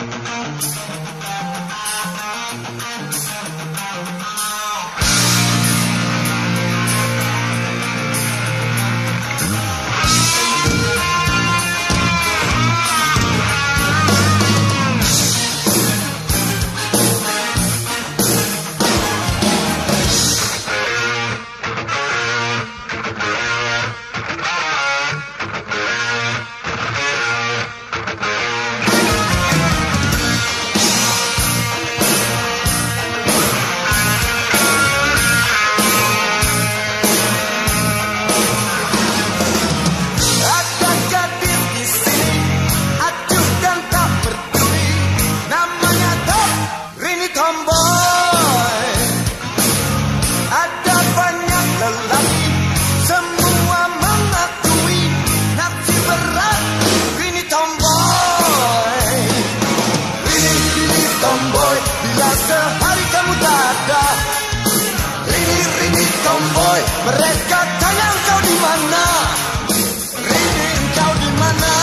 Sehari kamu tak ada, Rini tomboy, mereka tanya engkau di mana, Rini engkau di mana?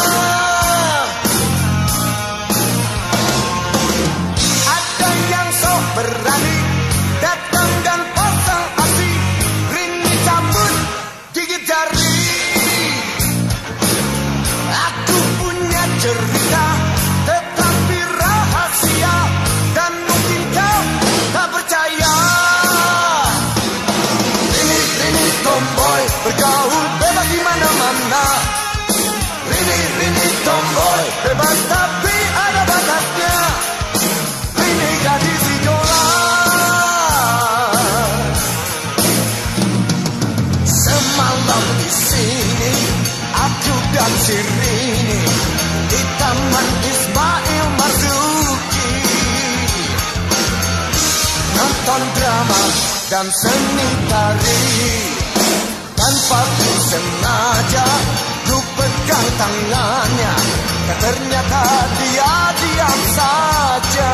Ada yang sok berani datang dan pasang api, Rini cabut gigit jari. Aku punya cerita tetapi rahasia, dan mungkin kau tak percaya. Rini tomboy bergaul bebas di mana-mana. Rini tomboy bebas tapi ada batasnya. Rini gadis idola. Semalam di sini aku dan si Rini di Taman Ismail Marzuki, nonton drama dan seni tari. Tanpa ku sengaja ku pegang tangannya, dan ternyata dia diam saja.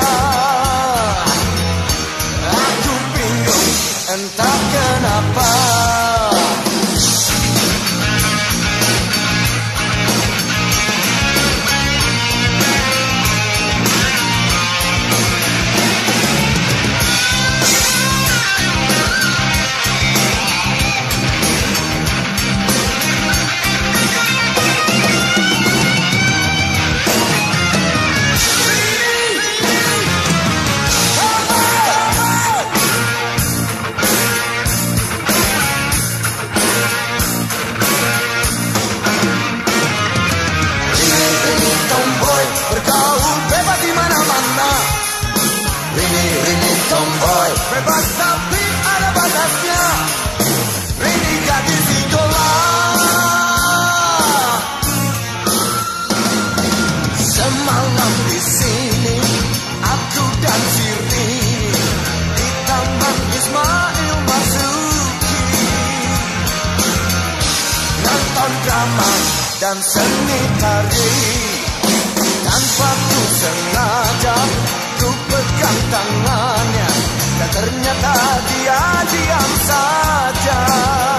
Aku bingung entah kenapa. Rini tomboy bebas tapi ada batasnya. Rini gadis idola. Semalam di sini aku dan si Rini di Taman Ismail Marzuki, nonton drama dan seni tari. Tanpa ku sengaja ku pegang tangannya, dan ternyata dia diam saja.